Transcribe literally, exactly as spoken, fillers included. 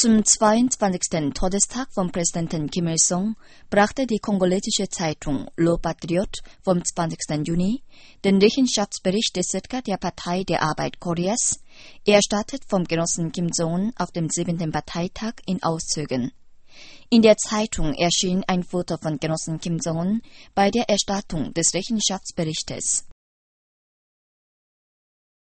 Zum zweiundzwanzigsten Todestag von Präsident Kim Il-sung brachte die kongolesische Zeitung Le Patriote vom zwanzigsten Juni den Rechenschaftsbericht des Sitka der Partei der Arbeit Koreas, erstattet vom Genossen Kim Jong-un auf dem siebten Parteitag in Auszügen. In der Zeitung erschien ein Foto von Genossen Kim Jong-un bei der Erstattung des Rechenschaftsberichtes.